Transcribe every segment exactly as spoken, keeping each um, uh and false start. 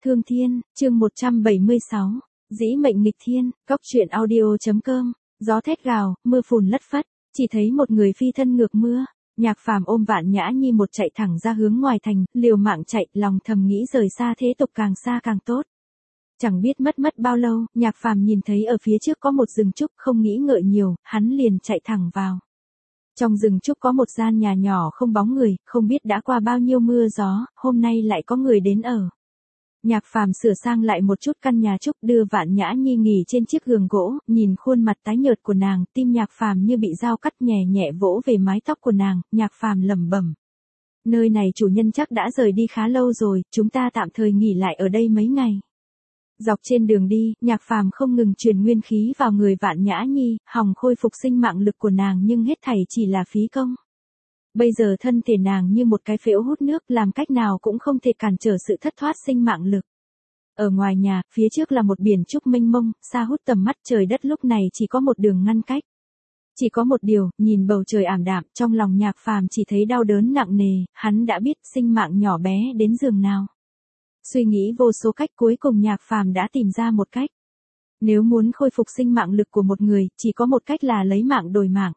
Thương Thiên, chương một trăm bảy mươi sáu, Dĩ mệnh nghịch thiên, Cóc truyện audio.com, gió thét gào, mưa phùn lất phất, chỉ thấy một người phi thân ngược mưa, Nhạc Phàm ôm Vạn Nhã Nhi một chạy thẳng ra hướng ngoài thành, liều mạng chạy, lòng thầm nghĩ rời xa thế tục càng xa càng tốt. Chẳng biết mất mất bao lâu, Nhạc Phàm nhìn thấy ở phía trước có một rừng trúc, không nghĩ ngợi nhiều, hắn liền chạy thẳng vào. Trong rừng trúc có một gian nhà nhỏ không bóng người, không biết đã qua bao nhiêu mưa gió, hôm nay lại có người đến ở. Nhạc Phàm sửa sang lại một chút căn nhà trúc, đưa Vạn Nhã Nhi nghỉ trên chiếc giường gỗ, nhìn khuôn mặt tái nhợt của nàng, tim Nhạc Phàm như bị dao cắt, nhẹ nhẹ vỗ về mái tóc của nàng, Nhạc Phàm lẩm bẩm: nơi này chủ nhân chắc đã rời đi khá lâu rồi, chúng ta tạm thời nghỉ lại ở đây mấy ngày. Dọc trên đường đi, Nhạc Phàm không ngừng truyền nguyên khí vào người Vạn Nhã Nhi, hòng khôi phục sinh mạng lực của nàng, nhưng hết thảy chỉ là phí công. Bây giờ thân thể nàng như một cái phễu hút nước, làm cách nào cũng không thể cản trở sự thất thoát sinh mạng lực. Ở ngoài nhà, phía trước là một biển trúc mênh mông, xa hút tầm mắt, trời đất lúc này chỉ có một đường ngăn cách. Chỉ có một điều, nhìn bầu trời ảm đạm, trong lòng Nhạc Phàm chỉ thấy đau đớn nặng nề, hắn đã biết sinh mạng nhỏ bé đến giường nào. Suy nghĩ vô số cách, cuối cùng Nhạc Phàm đã tìm ra một cách. Nếu muốn khôi phục sinh mạng lực của một người, chỉ có một cách là lấy mạng đổi mạng.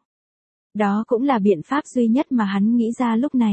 Đó cũng là biện pháp duy nhất mà hắn nghĩ ra lúc này.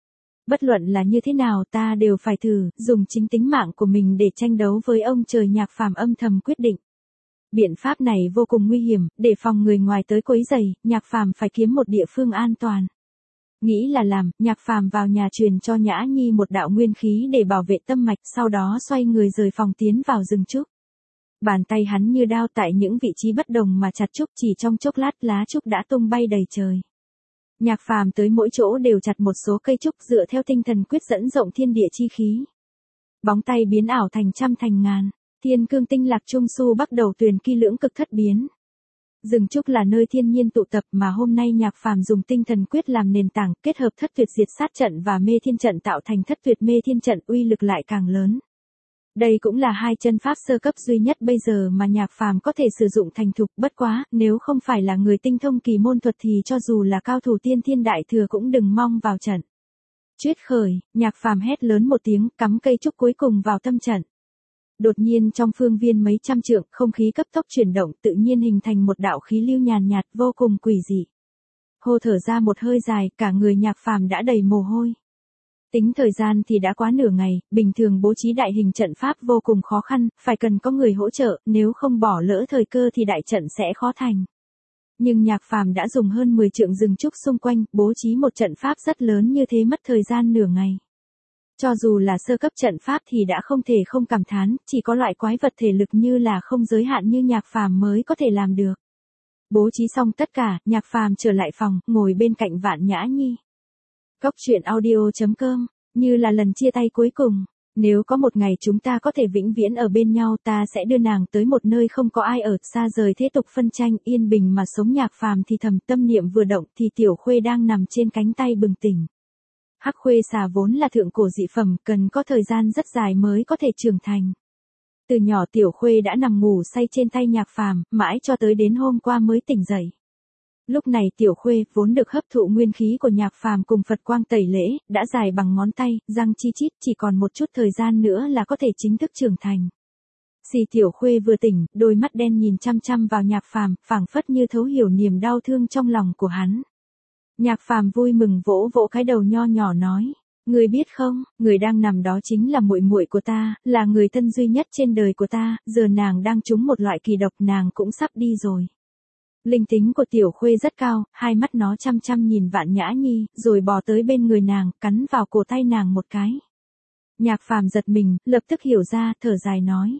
Bất luận là như thế nào, ta đều phải thử, dùng chính tính mạng của mình để tranh đấu với ông trời. Nhạc Phàm âm thầm quyết định. Biện pháp này vô cùng nguy hiểm, để phòng người ngoài tới quấy rầy, Nhạc Phàm phải kiếm một địa phương an toàn. Nghĩ là làm, Nhạc Phàm vào nhà truyền cho Nhã Nhi một đạo nguyên khí để bảo vệ tâm mạch, sau đó xoay người rời phòng tiến vào rừng trúc. Bàn tay hắn như đao, tại những vị trí bất đồng mà chặt trúc, chỉ trong chốc lát lá trúc đã tung bay đầy trời. Nhạc Phàm tới mỗi chỗ đều chặt một số cây trúc, dựa theo tinh thần quyết dẫn rộng thiên địa chi khí. Bóng tay biến ảo thành trăm thành ngàn, thiên cương tinh lạc trung su bắt đầu tuyền kỳ lưỡng cực thất biến. Rừng trúc là nơi thiên nhiên tụ tập, mà hôm nay Nhạc Phàm dùng tinh thần quyết làm nền tảng, kết hợp thất tuyệt diệt sát trận và mê thiên trận tạo thành thất tuyệt mê thiên trận, uy lực lại càng lớn. Đây cũng là hai chân pháp sơ cấp duy nhất bây giờ mà Nhạc Phàm có thể sử dụng thành thục, bất quá, nếu không phải là người tinh thông kỳ môn thuật thì cho dù là cao thủ tiên thiên đại thừa cũng đừng mong vào trận. Chuyết khởi, Nhạc Phàm hét lớn một tiếng, cắm cây trúc cuối cùng vào tâm trận. Đột nhiên trong phương viên mấy trăm trượng, không khí cấp tốc chuyển động, tự nhiên hình thành một đạo khí lưu nhàn nhạt, vô cùng quỷ dị. Hô thở ra một hơi dài, cả người Nhạc Phàm đã đầy mồ hôi. Tính thời gian thì đã quá nửa ngày, bình thường bố trí đại hình trận pháp vô cùng khó khăn, phải cần có người hỗ trợ, nếu không bỏ lỡ thời cơ thì đại trận sẽ khó thành. Nhưng Nhạc Phàm đã dùng hơn mười trượng rừng trúc xung quanh, bố trí một trận pháp rất lớn như thế mất thời gian nửa ngày. Cho dù là sơ cấp trận pháp thì đã không thể không cảm thán, chỉ có loại quái vật thể lực như là không giới hạn như Nhạc Phàm mới có thể làm được. Bố trí xong tất cả, Nhạc Phàm trở lại phòng, ngồi bên cạnh Vạn Nhã Nhi. Cóc truyện audio.com, như là lần chia tay cuối cùng, nếu có một ngày chúng ta có thể vĩnh viễn ở bên nhau, ta sẽ đưa nàng tới một nơi không có ai ở, xa rời thế tục phân tranh, yên bình mà sống. Nhạc Phàm thì thầm, tâm niệm vừa động thì Tiểu Khuê đang nằm trên cánh tay bừng tỉnh. Hắc Khuê xà vốn là thượng cổ dị phẩm, cần có thời gian rất dài mới có thể trưởng thành. Từ nhỏ Tiểu Khuê đã nằm ngủ say trên tay Nhạc Phàm, mãi cho tới đến hôm qua mới tỉnh dậy. Lúc này Tiểu Khuê vốn được hấp thụ nguyên khí của Nhạc Phàm cùng Phật quang tẩy lễ, đã dài bằng ngón tay, răng chi chít, chỉ còn một chút thời gian nữa là có thể chính thức trưởng thành. Xì Tiểu Khuê vừa tỉnh, đôi mắt đen nhìn chăm chăm vào Nhạc Phàm, phảng phất như thấu hiểu niềm đau thương trong lòng của hắn. Nhạc Phàm vui mừng vỗ vỗ cái đầu nho nhỏ nói: "Ngươi biết không, người đang nằm đó chính là muội muội của ta, là người thân duy nhất trên đời của ta, giờ nàng đang trúng một loại kỳ độc, nàng cũng sắp đi rồi." Linh tính của Tiểu Khuê rất cao, hai mắt nó chăm chăm nhìn Vạn Nhã Nhi, rồi bò tới bên người nàng, cắn vào cổ tay nàng một cái. Nhạc Phàm giật mình, lập tức hiểu ra, thở dài nói: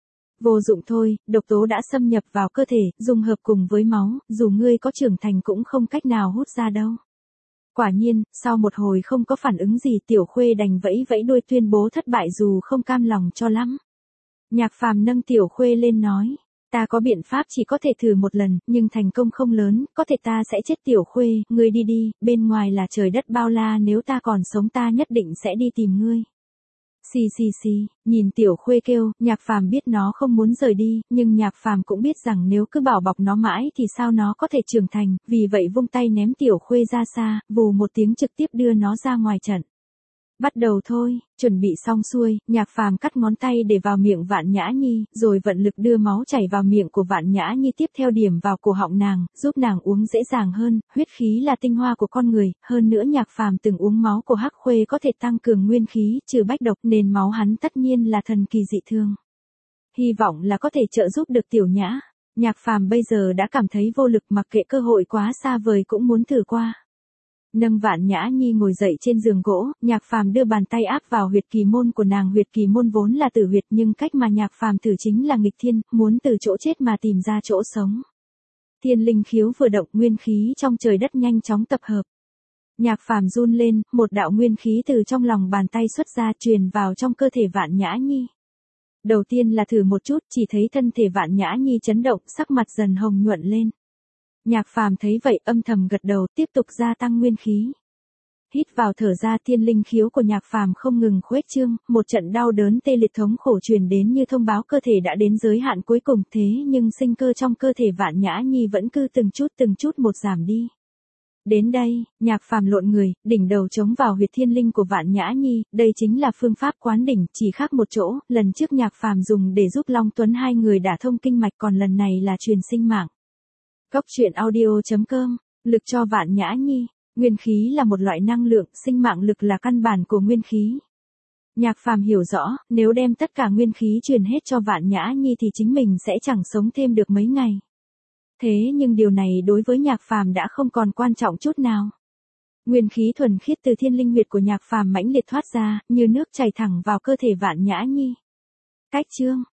"Vô dụng thôi, độc tố đã xâm nhập vào cơ thể, dung hợp cùng với máu, dù ngươi có trưởng thành cũng không cách nào hút ra đâu." Quả nhiên, sau một hồi không có phản ứng gì, Tiểu Khuê đành vẫy vẫy đuôi tuyên bố thất bại dù không cam lòng cho lắm. Nhạc Phàm nâng Tiểu Khuê lên nói: "Ta có biện pháp, chỉ có thể thử một lần, nhưng thành công không lớn, có thể ta sẽ chết." "Tiểu Khuê, ngươi đi đi, bên ngoài là trời đất bao la, nếu ta còn sống ta nhất định sẽ đi tìm ngươi." Xì xì xì, nhìn Tiểu Khuê kêu, Nhạc Phàm biết nó không muốn rời đi, nhưng Nhạc Phàm cũng biết rằng nếu cứ bảo bọc nó mãi thì sao nó có thể trưởng thành, vì vậy vung tay ném Tiểu Khuê ra xa, vù một tiếng trực tiếp đưa nó ra ngoài trận. Bắt đầu thôi, chuẩn bị xong xuôi, Nhạc Phàm cắt ngón tay để vào miệng Vạn Nhã Nhi, rồi vận lực đưa máu chảy vào miệng của Vạn Nhã Nhi tiếp theo điểm vào cổ họng nàng, giúp nàng uống dễ dàng hơn, huyết khí là tinh hoa của con người, hơn nữa Nhạc Phàm từng uống máu của Hắc Khuê có thể tăng cường nguyên khí, trừ bách độc nên máu hắn tất nhiên là thần kỳ dị thương. Hy vọng là có thể trợ giúp được Tiểu Nhã. Nhạc Phàm bây giờ đã cảm thấy vô lực, mặc kệ cơ hội quá xa vời cũng muốn thử qua. Nâng Vạn Nhã Nhi ngồi dậy trên giường gỗ, Nhạc Phàm đưa bàn tay áp vào huyệt kỳ môn của nàng. Huyệt kỳ môn vốn là tử huyệt nhưng cách mà Nhạc Phàm thử chính là nghịch thiên, muốn từ chỗ chết mà tìm ra chỗ sống. Thiên linh khiếu vừa động, nguyên khí trong trời đất nhanh chóng tập hợp. Nhạc Phàm run lên, một đạo nguyên khí từ trong lòng bàn tay xuất ra truyền vào trong cơ thể Vạn Nhã Nhi. Đầu tiên là thử một chút, chỉ thấy thân thể Vạn Nhã Nhi chấn động, sắc mặt dần hồng nhuận lên. Nhạc Phàm thấy vậy âm thầm gật đầu, tiếp tục gia tăng nguyên khí. Hít vào thở ra, thiên linh khiếu của Nhạc Phàm không ngừng khuếch trương, một trận đau đớn tê liệt thống khổ truyền đến như thông báo cơ thể đã đến giới hạn cuối cùng, thế nhưng sinh cơ trong cơ thể Vạn Nhã Nhi vẫn cứ từng chút từng chút một giảm đi. Đến đây, Nhạc Phàm lộn người, đỉnh đầu chống vào huyệt thiên linh của Vạn Nhã Nhi, đây chính là phương pháp quán đỉnh, chỉ khác một chỗ, lần trước Nhạc Phàm dùng để giúp Long Tuấn hai người đả thông kinh mạch, còn lần này là truyền sinh mạng. Cốc truyện audio chấm com, lực cho Vạn Nhã Nhi, nguyên khí là một loại năng lượng, sinh mạng lực là căn bản của nguyên khí. Nhạc Phàm hiểu rõ, nếu đem tất cả nguyên khí truyền hết cho Vạn Nhã Nhi thì chính mình sẽ chẳng sống thêm được mấy ngày. Thế nhưng điều này đối với Nhạc Phàm đã không còn quan trọng chút nào. Nguyên khí thuần khiết từ thiên linh huyệt của Nhạc Phàm mãnh liệt thoát ra, như nước chảy thẳng vào cơ thể Vạn Nhã Nhi. Cách chương